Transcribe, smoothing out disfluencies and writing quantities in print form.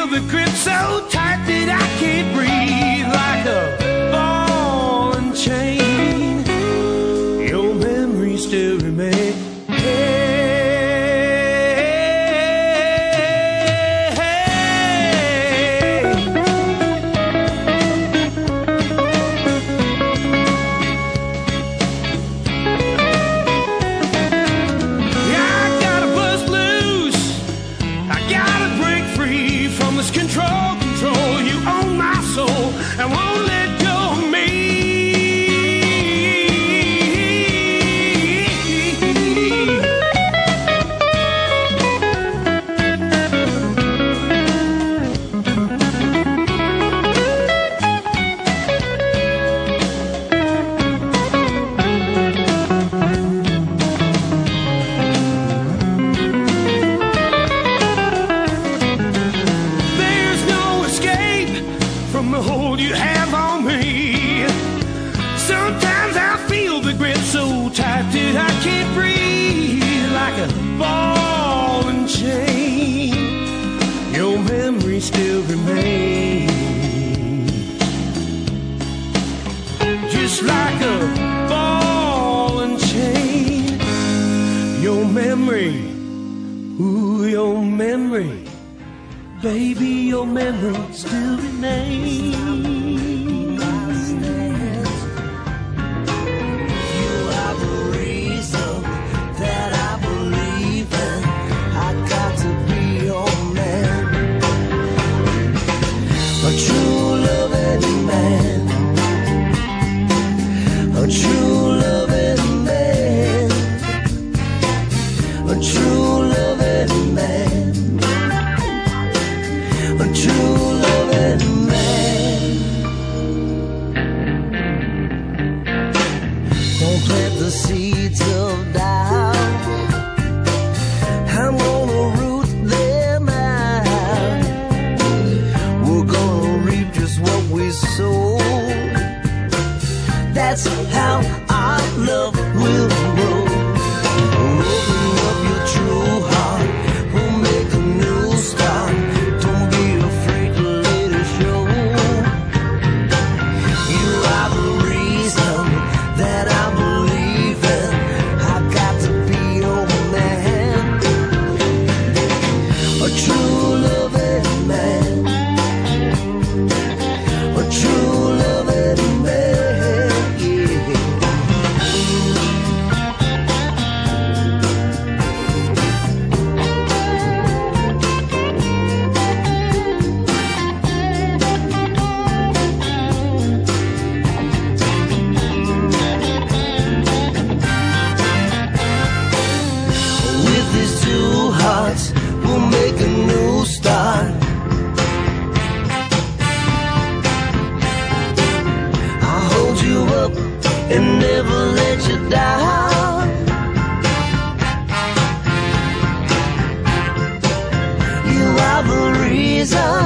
feel the grip so tight that I can't breathe, like a ball and chain. Your memory still remains. Control, you own my soul and won't let go of me. From the hold you have on me, sometimes I feel the grip so tight that I can't breathe, like a ball and chain. Your memory still remains, just like a ball and chain. Your memory, ooh, your memory. Baby, your memory still remains. You are the reason that I believe in. I got to be your man, a true loving man, a true loving man, a true loving man. A true loving man. Don't plant the seeds of doubt. I'm gonna root them out. We're gonna reap just what we sow. That's how our love will grow. Open up your true heart. We'll make a new start. We'll make a new start. I'll hold you up and never let you down. You are the reason